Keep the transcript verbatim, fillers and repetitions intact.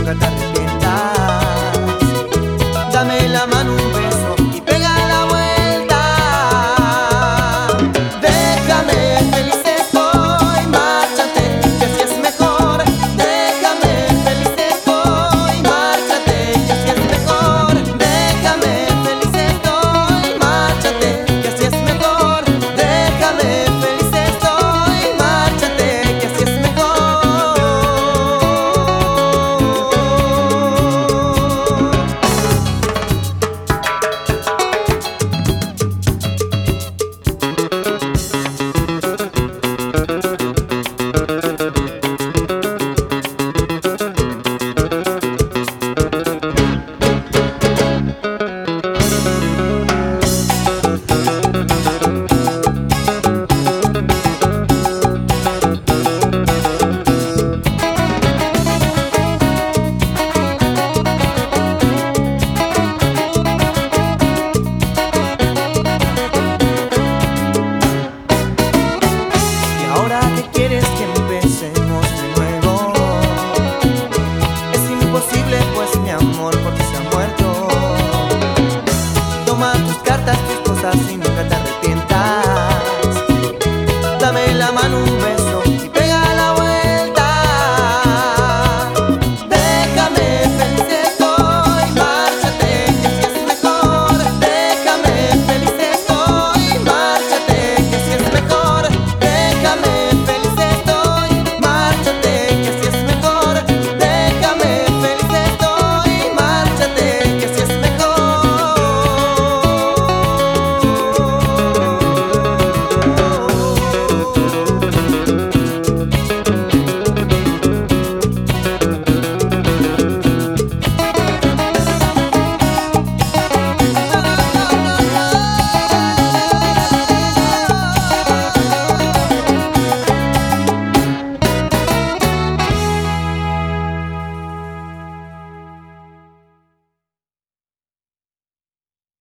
nunca te arrepientas. Dame la mano, un beso y pega la vuelta. Déjame, feliz estoy, márchate, que así es mejor. Déjame, feliz estoy, márchate, que así es mejor. Déjame, feliz estoy, márchate, que así es mejor. Déjame, feliz estoy, márchate, que así es mejor. Ahora que quieres que empecemos de nuevo, es imposible pues mi amor porque se ha muerto. Toma tus cartas, tus cosas y nunca te arrepientas. Dame la mano, un beso y pega la vuelta. Déjame, feliz estoy, márchate, que así es mejor. Déjame, feliz estoy, márchate, que así es mejor. Déjame, feliz estoy, márchate, que así es mejor. Déjame, feliz estoy, márchate, que así es mejor.